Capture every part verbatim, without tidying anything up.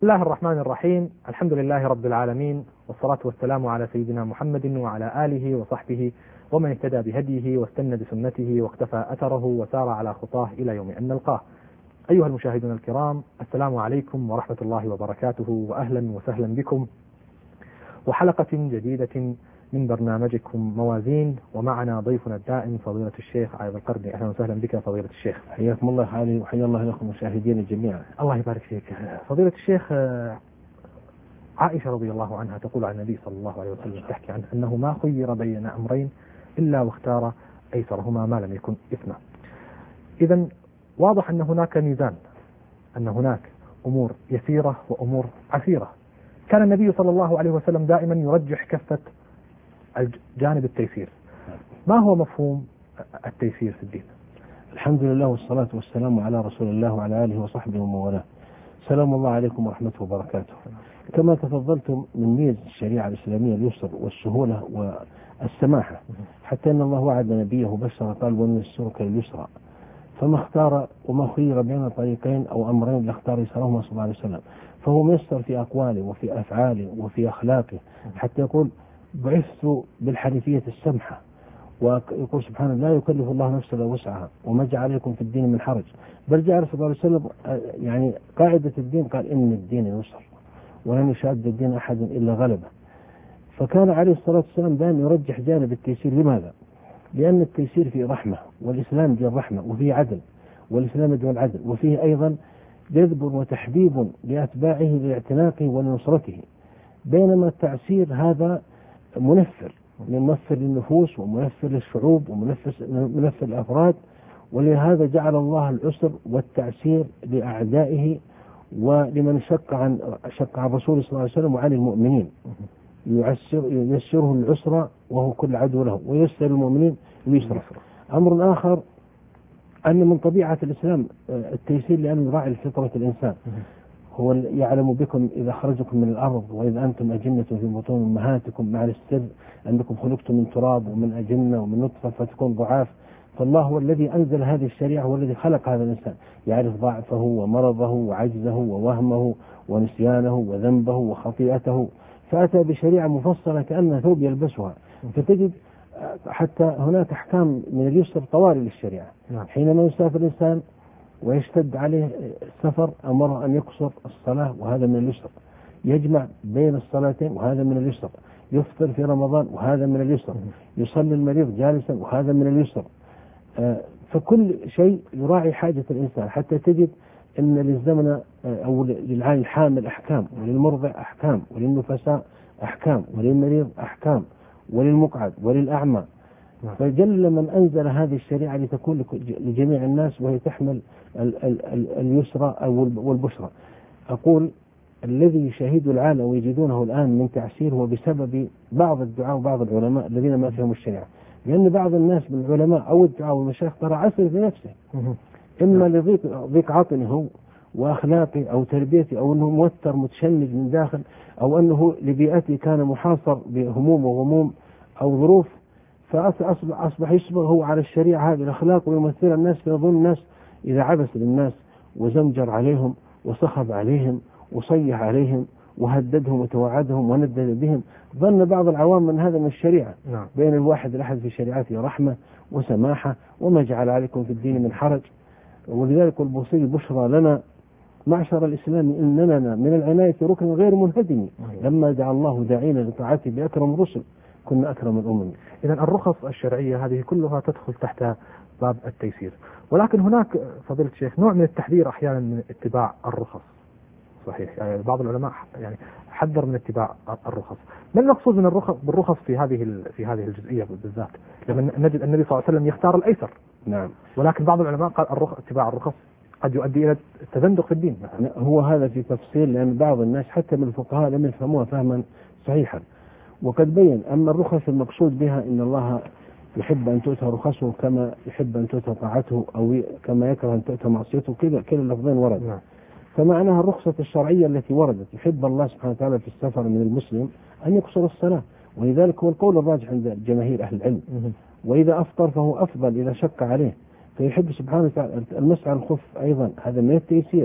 بسم الله الرحمن الرحيم. الحمد لله رب العالمين، والصلاة والسلام على سيدنا محمد وعلى آله وصحبه ومن اهتدى بهديه واستنى بسنته واقتفى أثره وسار على خطاه إلى يوم أن نلقاه. أيها المشاهدون الكرام، السلام عليكم ورحمة الله وبركاته، وأهلا وسهلا بكم وحلقة جديدة من برنامجكم موازين، ومعنا ضيفنا الدائم فضيلة الشيخ عايض القرني. أهلا وسهلا بك فضيلة الشيخ. حياكم الله حالي وحيا الله لكم مشاهدين جميعا. الله يبارك فيك فضيلة الشيخ. عائشة رضي الله عنها تقول عن النبي صلى الله عليه وسلم، تحكي عنه أنه ما خير بين أمرين إلا واختار أيسرهما ما لم يكن إثما. إذن واضح أن هناك ميزان، أن هناك أمور يسيرة وأمور عسيرة. كان النبي صلى الله عليه وسلم دائما يرجح كفة جانب التيسير. ما هو مفهوم التيسير في الدين؟ الحمد لله والصلاة والسلام على رسول الله وعلى آله وصحبه ومن والاه. سلام الله عليكم ورحمته وبركاته. كما تفضلتم من ميز الشريعة الإسلامية اليسر والسهولة والسماحة، حتى أن الله وعد نبيه بشر قال ونيسرك لليسرى، فما اختار وما خير بين طريقين أو أمرين لاختار يسرهما صلى الله عليه وسلم. فهو ميسر في أقواله وفي أفعاله وفي أخلاقه، حتى يقول بعثت بالحنيفية السمحة، ويقول سبحانه لا يكلف الله نفسا الا وسعها وما جعل عليكم في الدين من حرج، بل جعل صلى الله عليه وسلم يعني قاعدة الدين قال إن الدين يسر ولن يشاد الدين أحد إلا غلبه. فكان عليه الصلاة والسلام دائما يرجح جانب التيسير. لماذا؟ لأن التيسير فيه رحمة، والإسلام دين رحمة وفيه عدل، والإسلام دين العدل، وفيه أيضا جذب وتحبيب لأتباعه لاعتناقه ونصرته، بينما التعسير هذا منفر، منفر للنفوس ومنفر للشعوب ومنفر للأفراد. ولهذا جعل الله العسر والتعسير لأعدائه ولمن شق عن شق عن رسوله صلى الله عليه وسلم وعن المؤمنين. يعسر ييسره العسر وهو كل عدو له، ويسر المؤمنين اليسر. أمر آخر أن من طبيعة الإسلام التيسير، لأن يراعي فطرة الإنسان. هو يعلم بكم إذا خرجكم من الأرض وإذا أنتم أجنة في بطون أمهاتكم مع السر أنكم خلقتم من تراب ومن أجنة ومن نطفة فتكون ضعاف. فالله هو الذي أنزل هذه الشريعة، هو الذي خلق هذا الإنسان، يعرف ضعفه ومرضه وعجزه ووهمه ونسيانه وذنبه وخطيئته، فأتى بشريعة مفصلة كأنها ثوب يلبسها. فتجد حتى هناك أحكام من اليسر طوارئ للشريعة. حينما يسافر الإنسان ويشتد عليه السفر أمر أن يقصر الصلاة وهذا من اليسر، يجمع بين الصلاتين وهذا من اليسر، يفطر في رمضان وهذا من اليسر، يصلي المريض جالسا وهذا من اليسر. فكل شيء يراعي حاجة الإنسان، حتى تجد أن للزمن أو للعين الحامل أحكام، وللمرضع أحكام، وللنفساء أحكام، وللمريض أحكام، وللمقعد وللأعمى. فجل من أنزل هذه الشريعة لتكون لجميع الناس، وهي تحمل اليسرى والبشرى. أقول الذي يشاهد العالم ويجدونه الآن من تعسير هو بسبب بعض الدعاء وبعض العلماء الذين ما فيهم الشريعة، لأن بعض الناس من العلماء أو الدعاء والمشايخ ترى عسر في نفسه، إما لضيق ضيق عطنه وأخلاقه أو تربيته، أو أنه موتر متشنج من داخل، أو أنه لبيئته كان محاصر بهموم وغموم أو ظروف، فأصبح أصبح يشبه هو على الشريعة هذه الأخلاق ويمثل الناس، فيظن الناس إذا عبس للناس وزمجر عليهم وصخب عليهم وصيح عليهم وهددهم وتوعدهم وندد بهم، ظن بعض العوام من هذا من الشريعة. نعم. بين الواحد الأحد في شريعته رحمة وسماحة وما جعل عليكم في الدين من حرج. ولذلك البوصيري بشرى لنا معشر الإسلام إننا من العناية ركن غير منهدم، لما دعا الله داعينا لطاعته بأكرم الرسل كنا أكرم الأمم. إذن الرخص الشرعية هذه كلها تدخل تحت باب التيسير، ولكن هناك فضيلة الشيخ نوع من التحذير أحيانا من اتباع الرخص. صحيح، يعني بعض العلماء يعني حذر من اتباع الرخص. ما المقصود من الرخص بالرخص في هذه في هذه الجزئية بالذات؟ لما نجد النبي صلى الله عليه وسلم يختار الأيسر. نعم. ولكن بعض العلماء قال الرخص اتباع الرخص قد يؤدي إلى التزندق في الدين. هو هذا في تفصيل، لأن بعض الناس حتى من الفقهاء لم يفهموها فهما صحيحا. وقد بين أما الرخص المقصود بها إن الله يحب أن تؤتى رخصه كما يحب أن تؤتى طاعته، أو كما يكره أن تؤتى معصيته، كذا كلا اللفظين ورد. نعم. فمعناها الرخصة الشرعية التي وردت، يحب الله سبحانه وتعالى في السفر من المسلم أن يقصر الصلاة، ولذلك هو القول الراجح عند جماهير أهل العلم. وإذا أفطر فهو أفضل إذا شق عليه، فيحب سبحانه وتعالى المسح على الخف أيضا، هذا من التيسير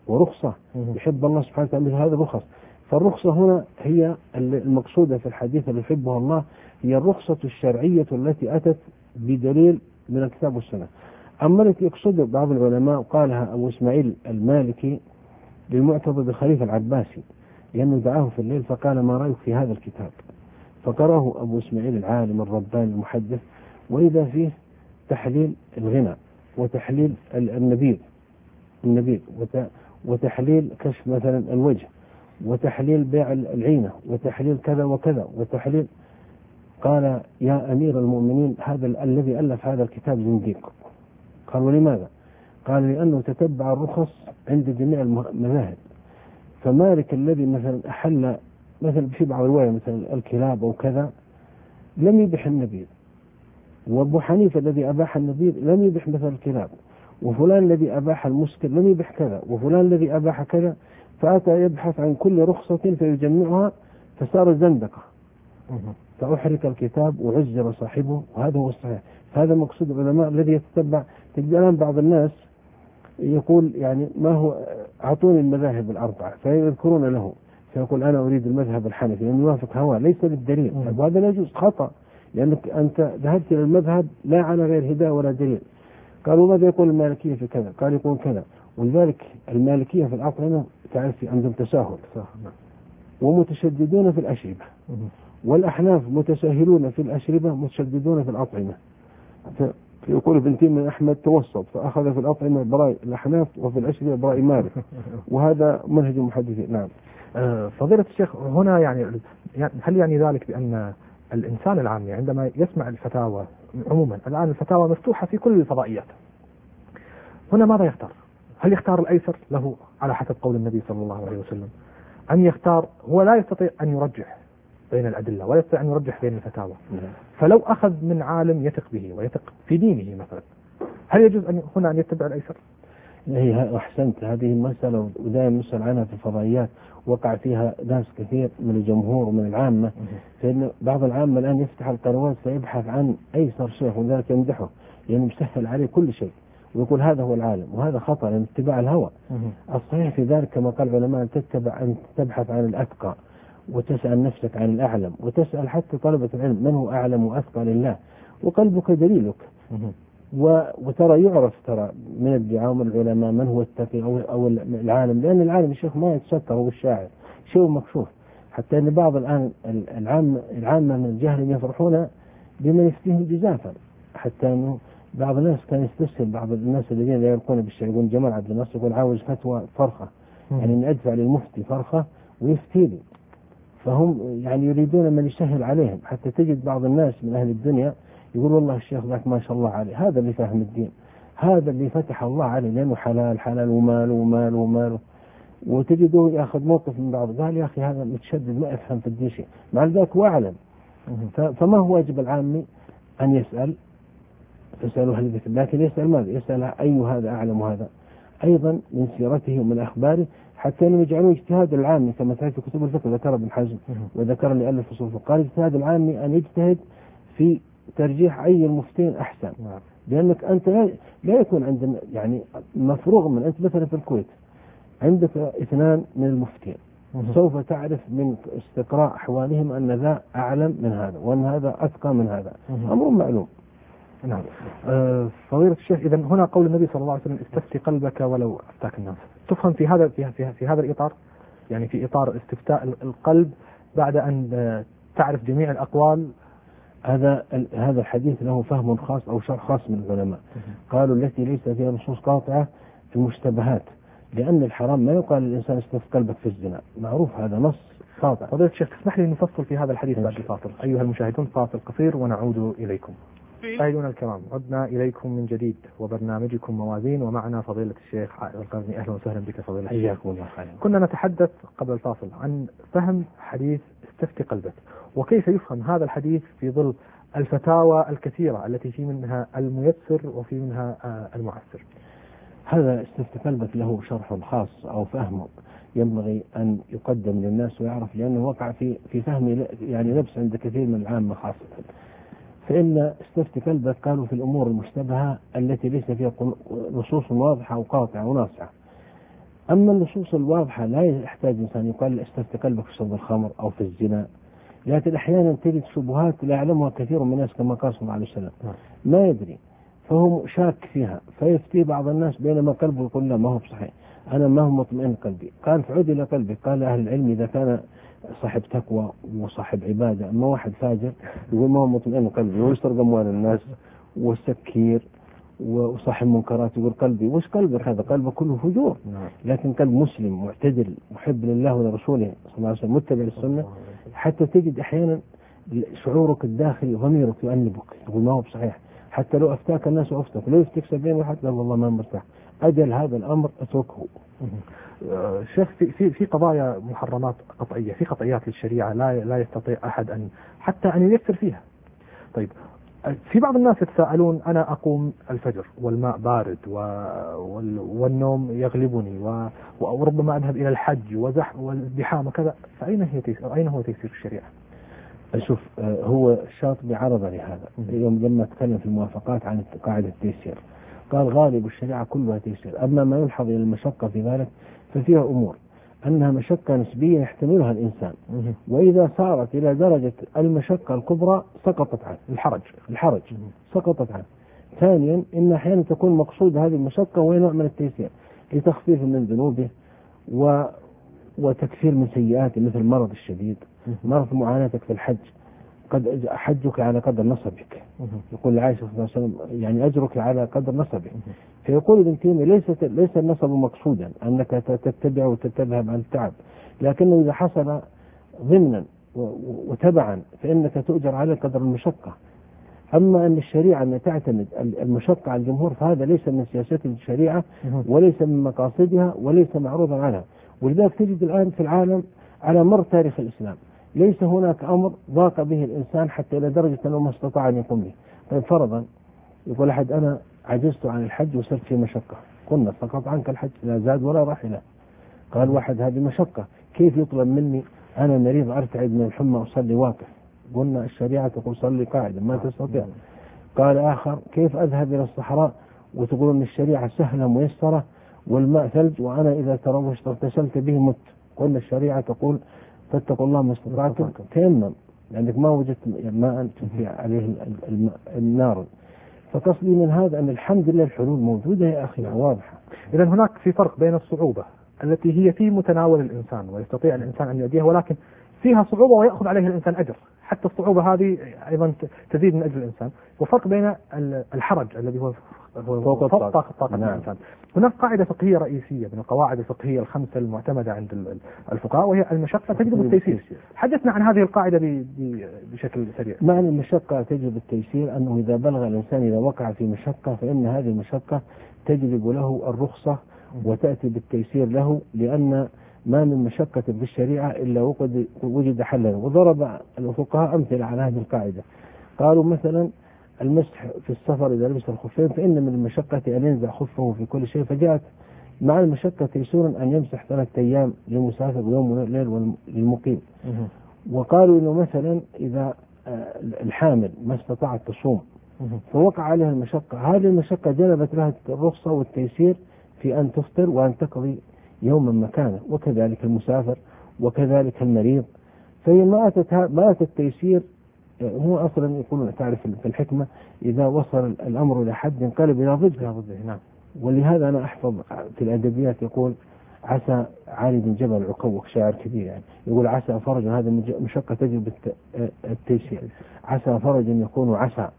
ورخصة يحب الله سبحانه وتعالى مثل هذه الرخص. فالرخصة هنا هي المقصودة في الحديث اللي يحبها الله، هي الرخصة الشرعية التي أتت بدليل من الكتاب والسنة. أما التي يقصد بعض العلماء وقالها أبو إسماعيل المالكي للمعتضد الخليفة العباسي، لأنه دعاه في الليل فقال ما رأيك في هذا الكتاب؟ فقرأه أبو إسماعيل العالم الرباني المحدث، وإذا فيه تحليل الغنى وتحليل النبيذ النبيذ وتحليل كشف مثلا الوجه وتحليل بيع العينة وتحليل كذا وكذا وتحليل. قال يا أمير المؤمنين هذا الذي ألف هذا الكتاب زنديق. قال ولماذا؟ قال لأنه تتبع الرخص عند جميع المذاهب. فمالك الذي مثلا أحل مثلا في بعض الرواية مثلا الكلاب أو كذا لم يبح النبيذ، وأبو حنيفة الذي أباح النبيذ لم يبح مثل الكلاب، وفلان الذي أباح المسكر لم يبح كذا، وفلان الذي أباح كذا، فأتى يبحث عن كل رخصة فيجمعها فصار زندقة، فأحرق الكتاب وعزر صاحبه، وهذا هو الصحيح. هذا مقصود العلماء الذي يتتبع. تجد الآن بعض الناس يقول يعني ما هو أعطوني المذاهب الأربعة فيذكرون له، فيقول أنا أريد المذهب الحنفي لأنه يوافق هواه ليس للدليل، وهذا لا يجوز، خطأ، لأنك أنت ذهبت إلى المذهب لا على غير هداية ولا دليل. قالوا ماذا يقول المالكية في كذا؟ قال يقول كذا. ولذلك المالكية في الأطعمة تعرف عندهم تساهل ومتشددون في الأشربة، والأحناف متساهلون في الأشربة متشددون في الأطعمة. فيقول ابن تيمية من أحمد توسط فأخذ في الأطعمة براء الأحناف وفي الأشربة براء مالك، وهذا منهج المحدثين. نعم. فضيلة الشيخ هنا يعني هل يعني ذلك بأن الإنسان العامي عندما يسمع الفتاوى عموما، الآن الفتاوى مفتوحة في كل الفضائيات، هنا ماذا يختار؟ هل يختار الأيسر له على حسب قول النبي صلى الله عليه وسلم، أم يختار هو لا يستطيع أن يرجح بين الأدلة ولا يستطيع أن يرجح بين الفتاوى، فلو أخذ من عالم يثق به ويثق في دينه مثلا، هل يجوز أن هنا أن يتبع الأيسر؟ هي أحسنت، هذه المسألة ودائما نسأل عنها في الفضائيات، وقع فيها ناس كثير من الجمهور ومن العامة، فإن بعض العامة الآن يفتح القنوات فيبحث عن أيسر شيخ وذلك يمدحه لأنه مسهل عليه كل شيء ويقول هذا هو العالم، وهذا خطأ لأن اتباع الهوى. الصحيح في ذلك كما قال العلماء أن تتبع أن تبحث عن الأتقى وتسأل نفسك عن الأعلم، وتسأل حتى طلبة العلم من هو أعلم وأتقى لله، وقلبك دليلك. وترى يعرف ترى من الدعاء من العلماء من هو التقي أو, أو العالم، لأن العالم الشيخ ما يتستر هو الشاعر شيء مكشوف، حتى أن بعض الآن العامة العامة من الجهل يفرحون بما يفتيهم جزافا، حتى أنه بعض الناس كان يستسهل بعض الناس الذين لا يلقون بالشيء، يقول جمال عبد الناصر يقول عاوز فتوى فرخة، يعني أن أدفع للمفتي فرخة ويفتي لي، فهم يعني يريدون من يسهل عليهم. حتى تجد بعض الناس من أهل الدنيا يقول والله الشيخ ذاك ما شاء الله عليه، هذا اللي فاهم الدين، هذا اللي فتح الله عليه لأنه حلال حلال ومال ومال ومال، وتجده يأخذ موقف من بعض، قال يا أخي هذا متشدد ما يفهم في الدين شيء، مع ذلك وأعلم. فما هو واجب العامي أن يسأل تسأله أهل الذكر، لكن يسأل ماذا؟ يسأل أي هذا أعلم هذا أيضا من سيرته ومن أخباره، حتى أنهم يجعلون اجتهاد العامي كما تعرف في كتب الفقه، ذكر ابن حزم وذكر اللي ألف فصول الفقه، قال اجتهاد العامي أن يجتهد في ترجيح أي المفتين أحسن، لأنك أنت لا يكون عندنا يعني مفروغ من، أنت مثلا في الكويت عندك اثنان من المفتين سوف تعرف من استقراء أحوالهم أن ذا أعلم من هذا وأن هذا أتقى من هذا، أمر معلوم. نعم. أه فضيلة الشيخ، إذا هنا قول النبي صلى الله عليه وسلم استفتي قلبك ولو أفتاك الناس، تفهم في هذا في, في, في هذا الإطار، يعني في إطار استفتاء القلب بعد أن تعرف جميع الأقوال. هذا هذا الحديث له فهم خاص أو شرح خاص من العلماء، قالوا التي ليس فيها نصوص قاطعة في المشتبهات، لأن الحرام ما يقال للإنسان استفتي قلبك في الزنا، معروف هذا نص قاطع. فضيلة الشيخ تسمح لي نفصل في هذا الحديث بعد الفاصل. أيها المشاهدون فاصل قصير ونعود إليكم. مشاهدينا الكرام، عدنا إليكم من جديد وبرنامجكم موازين، ومعنا فضيلة الشيخ عائل القرني. أهلا وسهلا بك فضيلة الشيخ. حياكم الله خير. كنا نتحدث قبل الفاصل عن فهم حديث استفتي قلبك، وكيف يفهم هذا الحديث في ظل الفتاوى الكثيرة التي في منها الميسر وفي منها المعسر. هذا استفتي قلبك له شرح خاص أو فهم ينبغي أن يقدم للناس ويعرف، لأنه وقع في في فهم يعني لبس عند كثير من العامة خاصة. فإن استفتي قلبك قالوا في الأمور المشتبهة التي ليس فيها نصوص واضحة وقاطعة وناصعة. أما النصوص الواضحة لا يحتاج إنسان يقال استفتي قلبك في شرب الخمر أو في الزنا، لكن أحيانا تجد شبهات لا يعلمها كثير من الناس كما قال صلى الله عليه وسلم، ما يدري فهو شاك فيها فيفتي بعض الناس بينما قلبه يقول لا ما هو صحيح، أنا ما هو مطمئن قلبي. قال فعود إلى قلبي. قال أهل العلم إذا كان صاحب تقوى وصاحب عبادة، أما واحد فاجر يقول ما هو مطمئن قلبي ويسرق أموال الناس وسكير وصاحب منكرات يقول قلبي، وش قلبك هذا؟ قلبه كله فجور. لكن قلب مسلم معتدل محب لله ولرسوله صلى الله عليه وسلم متبع السنة، حتى تجد أحيانا شعورك الداخلي ضميرك يؤنبك تقول ما هو بصحيح، حتى لو أفتاك الناس وأفتك لو يفتك سبعين واحد لا والله ما مرتاح، أجل هذا الأمر أتركه. شيخ في في في قضايا محرمات قطعية، في قطعيات للشريعة لا لا يستطيع أحد أن حتى أن ييسر فيها. طيب في بعض الناس يتساءلون أنا أقوم الفجر والماء بارد والنوم يغلبني وربما أذهب إلى الحج وزح والزحام وكذا، فأين هي تيسير؟ أين هو تيسير الشريعة؟ أشوف هو الشاطبي عرض لهذا يوم لما تكلم في الموافقات عن قاعدة التيسير، قال غالب الشريعة كلها تيسير، أما ما يلحظ إلى المشقة في ذلك ففيها أمور أنها مشقة نسبية يحتملها الإنسان، وإذا صارت إلى درجة المشقة الكبرى سقطت عنه الحرج الحرج سقطت عنه. ثانيا إن أحيانا تكون مقصود هذه المشقة وهي نوع من التيسير لتخفيف من ذنوبه و وتكفير من سيئاته، مثل المرض الشديد، مرض معاناتك في الحج، قد حجك على قدر نصبك، يقول عائشة صلى الله عليه وسلم يعني أجرك على قدر نصبك. فيقول ابن تيمية ليس ليس النصب مقصودا أنك تتبع وتتذهب عن التعب، لكنه إذا حصل ضمنا وتبعا فإنك تؤجر على قدر المشقة. أما أن الشريعة أن تعتمد المشقة على الجمهور فهذا ليس من سياسة الشريعة وليس من مقاصدها وليس معروضا عنها. ولذلك تجد الآن في العالم على مر تاريخ الإسلام ليس هناك أمر ضاق به الإنسان حتى إلى درجة أنه ما استطاع أن يقوم به. طيب فرضا يقول أحد أنا عجزت عن الحج وصرت في مشقة، قلنا سقط عنك الحج لا زاد ولا راحلة. قال واحد هذه مشقة، كيف يطلب مني أنا مريض أرتعد من الحمى أصلي واقف؟ قلنا الشريعة تقول صلي قاعدا ما تستطيع. قال آخر كيف أذهب إلى الصحراء وتقول أن الشريعة سهلة ميسرة والماء ثلج وأنا إذا تروشت اغتسلت به مت؟ قلنا الشريعة تقول فاتقوا الله ما استطعتم تيمم لأنك ما وجدت ماء تنفي عليه النار. فقصدي من هذا أن الحمد لله الحلول موجودة يا أخي واضحة. إذا هناك في فرق بين الصعوبة التي هي في متناول الإنسان ويستطيع الإنسان أن يؤديها، ولكن فيها صعوبة ويأخذ عليها الإنسان أجر، حتى الصعوبة هذه أيضا تزيد من أجر الإنسان، وفرق بين الحرج الذي هو فوق طاقة الإنسان. هناك قاعدة فقهية رئيسية من القواعد الفقهية الخمسة المعتمدة عند الفقهاء وهي المشقة تجلب التيسير. حدثنا عن هذه القاعدة بشكل سريع. معنى المشقة تجلب التيسير أنه إذا بلغ الإنسان إذا وقع في مشقة فإن هذه المشقة تجلب له الرخصة وتأتي بالتيسير له، لأن ما من مشقة في الشريعة إلا وقد وجد حلا. وضرب الفقهاء أمثلة على هذه القاعدة، قالوا مثلا المسح في السفر إذا لبس الخفين فإن من المشقة أن ينزع خفه في كل شيء، فجاءت مع المشقة تيسيرا أن يمسح ثلاثة أيام للمسافر ويوم وليل للمقيم. وقالوا إنه مثلا إذا الحامل ما استطاعت تصوم فوقع عليها المشقة، هذه المشقة جلبت لها الرخصة والتيسير في أن تفطر وأن تقضي يوما مكانه، وكذلك المسافر وكذلك المريض. فهي ما أتت ما أتت التيسير، هو أصلا يقولون تعرف في الحكمة إذا وصل الأمر إلى حد انقلب إلى ضده. نعم. ولهذا أنا أحفظ في الأدبيات يقول عسى عالد جبل عقوق، شاعر كبير يعني، يقول عسى فرج هذا مشقة تجلب التيسير، عسى فرج يكون عسى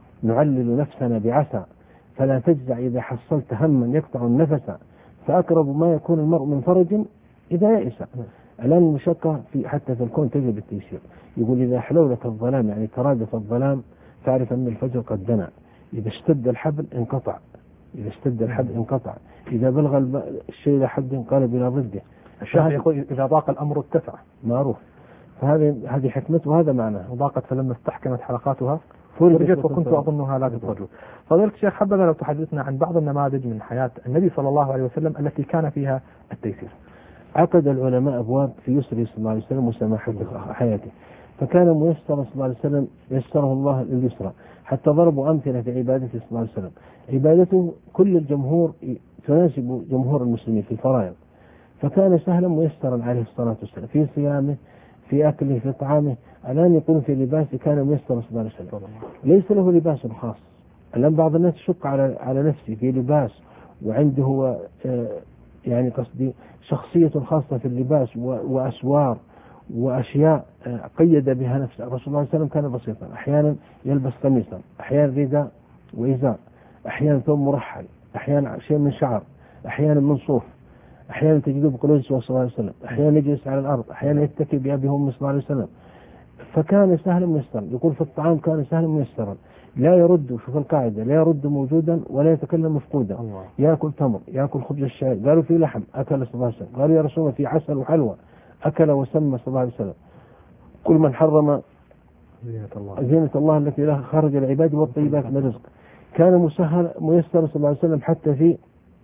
نعلل نفسنا بعسى فلا تجزع إذا حصلت هما يقطع النفس، فأقرب ما يكون المرء من فرج إذا يئس. الآن المشقة في حتى في الكون تجلب التيسير. يقول إذا حلولك الظلام يعني ترادف الظلام تعرف أن الفجر قد دنا، إذا اشتد الحبل انقطع، إذا اشتد الحبل انقطع، إذا بلغ الشيء إلى حد انقلب إلى ضده. الشيخ يقول إذا ضاق الأمر اتسع، معروف. فهذه هذه حكمته وهذا معناه. وضاقت فلما استحكمت حلقاتها فرجت وكنت أظنها لا تفرج. فضيلة الشيخ حبذا لو تحدثنا عن بعض النماذج من حياة النبي صلى الله عليه وسلم التي كان فيها التيسير. عقد العلماء أبواب في يسره صلى الله عليه وسلم وسماحة حياته، فكان ميسر صلى الله عليه وسلم يسره الله لليسرى، حتى ضربوا أمثلة في عبادته صلى الله عليه وسلم. عبادته كل الجمهور تناسب جمهور المسلمين في الفرائض، فكان سهلا ميسرا عليه الصلاة والسلام في صيامه، في أكله، في طعامه. الآن يقول في لباسه كان ميسرا صلى الله عليه وسلم، ليس له لباس خاص. الآن بعض الناس يشق على على نفسه في لباس، وعنده هو يعني قصدي شخصية خاصة في اللباس وأسوار وأشياء قيد بها نفسه. الرسول صلى الله عليه وسلم كان بسيطا، أحيانا يلبس قميصا، أحيانا رداء وإزار، أحيانا ثوب مرحل، أحيانا شيء من شعر، أحيانا من صوف، أحيانا تجده بقلوز صلى الله عليه وسلم، أحيانا يجلس على الأرض، أحيانا يتكي بأبي هم صلى الله عليه وسلم. فكان سهلا ميسرا. يقول في الطعام كان سهلا ميسرا، لا يرد، شوف القاعدة، لا يرد موجودا ولا يتكلم مفقودا. الله. يأكل تمر، يأكل خبز الشعير، قالوا في لحم أكل صلى الله عليه وسلم، قالوا يا رسول الله في عسل وحلوى أكل وسمى صلى الله عليه وسلم. كل من حرم زينة الله, زينة الله التي لها خرج العباد والطيبات من الرزق. كان مسهل ميسر صلى الله عليه وسلم حتى في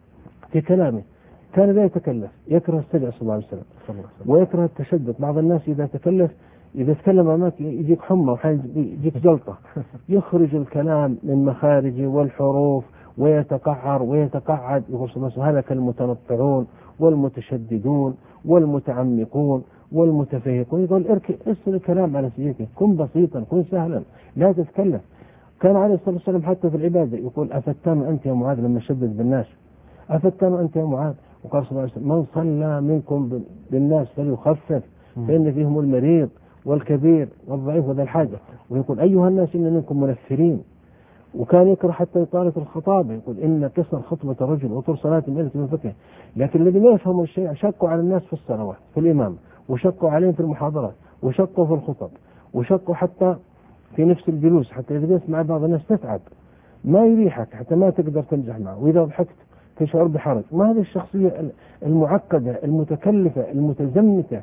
في كلامه، كان لا يتكلف، يكره السجع صلى الله عليه وسلم ويكره التشدد. بعض الناس إذا تكلف إذا تكلم أمامك يجيك حمى وحين يجيك جلطة، يخرج الكلام من مخارجه والحروف ويتقعر ويتقعد. يقول صلى الله عليه وسلم هلك المتنطعون والمتشددون والمتعمقون والمتفيهقون. يقول ارسل الكلام على سيدك، كن بسيطا، كن سهلا، لا تتكلف. كان عليه الصلاة والسلام حتى في العبادة يقول أفتان أنت يا معاذ لما شدد بالناس، أفتان أنت يا معاذ. وقال صلى الله عليه وسلم من صلى منكم بالناس فليخفف فإن فيهم المريض والكبير والضعيف وذا الحاجة. ويقول أيها الناس إن منكم منفرين. وكان يكره حتى إطالة الخطابة، يقول إن قصر خطبة الرجل وطول صلاة مئة من فقه. لكن الذي ما يفهم الشيء شقوا على الناس في الصلوات في الإمام، وشقوا عليهم في المحاضرات، وشقوا في الخطب، وشقوا حتى في نفس الجلوس، حتى إذا جلست مع بعض الناس تتعب، ما يريحك، حتى ما تقدر تمزح معه، وإذا ضحكت تشعر بحرج. ما هذه الشخصية المعقدة المتكلفة المتزمتة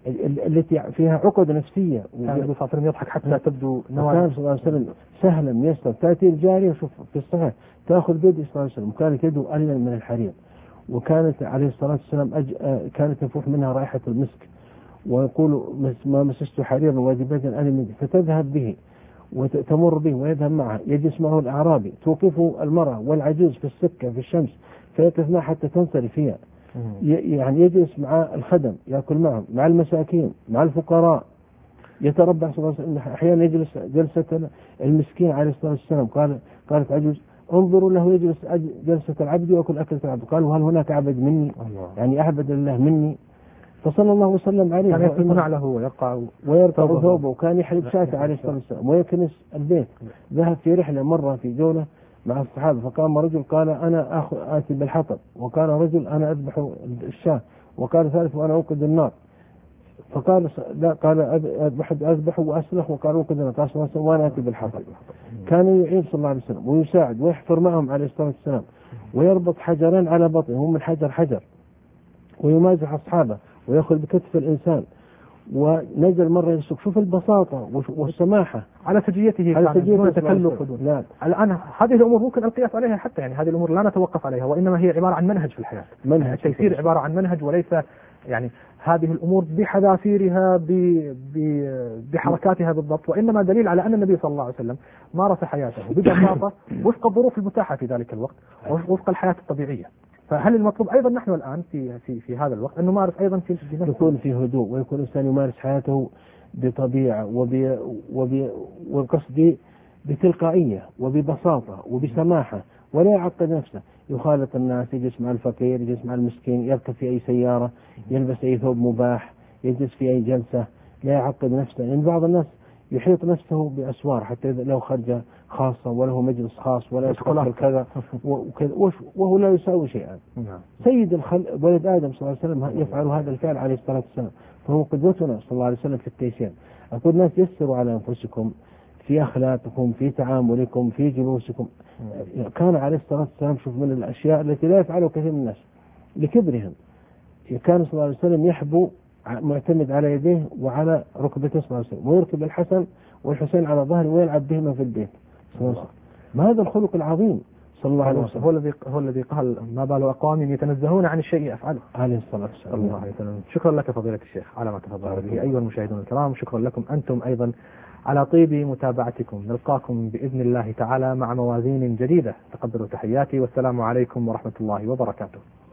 التي فيها عقد نفسية. كان أبو فاطمة يضحك حتى تبدو نوع. كان صلى الله عليه وسلم سهلا ميسر. تأتي الجارية شوف في الصحيح تأخذ بيد صلى الله عليه وسلم، وكانت يده ألين من الحرير، وكانت عليه الصلاة والسلام أج... كانت تفوح منها رائحة المسك، ويقول ما مسست حريرا واجبات ألين، فتذهب به وتمر به ويذهب معه. يجلس معه الأعرابي، توقفه المرأة والعجوز في السكة في الشمس فيقف معها حتى تنصرف فيها. يعني يجلس مع الخدم يأكل معهم، مع المساكين، مع الفقراء، يتربع صلى الله عليه وسلم. أحيانا يجلس جلسة المسكين عليه الصلاة والسلام، قال قالت عجوز انظروا له يجلس جلسة العبد ويأكل أكلة العبد. قالوا هل هناك عبد مني؟ الله. يعني أعبد الله مني. فصلى الله وسلم عليه، كان يقف نعله ويرقع ويرقع ثوبه، وكان يحلب شاته عليه الصلاة والسلام ويكنس البيت. ذهب في رحلة مرة في جولة مع الصحابة، فقام رجل قال أنا آخذ آتي بالحطب، وقال رجل أنا أذبح الشاة، وقال ثالث وأنا أوقد النار. فقال لا، قال أذبح أذبح وأسلخ، وقال أوقد النار. قال صلى الله عليه وسلم وأنا آتي بالحطب. كان يعين صلى الله عليه وسلم ويساعد ويحفر معهم عليه الصلاة والسلام، ويربط حجرين على بطنه هم من حجر حجر، ويمازح أصحابه ويأخذ بكتف الإنسان. ونزل مرة يسوق. شوف البساطة والسماحة على سجيته، على سجيته دون تكلف ودون. لا. الآن هذه الأمور ممكن القياس عليها حتى، يعني هذه الأمور لا نتوقف عليها، وإنما هي عبارة عن منهج في الحياة. منهج التيسير عبارة عن منهج، وليس يعني هذه الأمور بحذافيرها بحركاتها بالضبط، وإنما دليل على أن النبي صلى الله عليه وسلم مارس حياته ببساطة وفق الظروف المتاحة في ذلك الوقت وفق الحياة الطبيعية. فهل المطلوب أيضا نحن الآن في في في هذا الوقت أن نمارس أيضا في يكون في هدوء، ويكون الإنسان يمارس حياته بطبيعة وب وب وقصدي بتلقائية وببساطة وبسماحة، ولا يعقد نفسه، يخالط الناس، يجلس مع الفقير، يجلس مع المسكين، يركب في أي سيارة، يلبس أي ثوب مباح، يجلس في أي جلسة، لا يعقد نفسه. لأن يعني بعض الناس يحيط نفسه بأسوار حتى له خرجة خاصة وله مجلس خاص ولا يستقبل كذا وهو لا يساوي شيئا. سيد الخلق ولد آدم صلى الله عليه وسلم يفعل هذا الفعل عليه الصلاة والسلام، فهو قدوتنا صلى الله عليه وسلم في التيسير. أقول الناس يسروا على أنفسكم في أخلاقكم، في تعاملكم، في جلوسكم. كان عليه الصلاة والسلام شوف من الأشياء التي لا يفعلها كثير من الناس لكبرهم، كان صلى الله عليه وسلم يحبو معتمد على يديه وعلى ركبته صلى الله عليه وسلم، ويركب الحسن والحسين على ظهره ويلعب بهما في البيت صلى الله عليه وسلم. ما هذا الخلق العظيم صلى الله عليه وسلم. هو الذي هو الذي قال ما بال أقوام يتنزهون عن الشيء أفعله عليه الصلاة والسلام. الله عليه وسلم. شكرا لك فضيلة الشيخ على ما تفضل به. أيها المشاهدون الكرام، شكرا لكم أنتم أيضا على طيب متابعتكم. نلقاكم بإذن الله تعالى مع موازين جديدة. تقبلوا تحياتي، والسلام عليكم ورحمة الله وبركاته.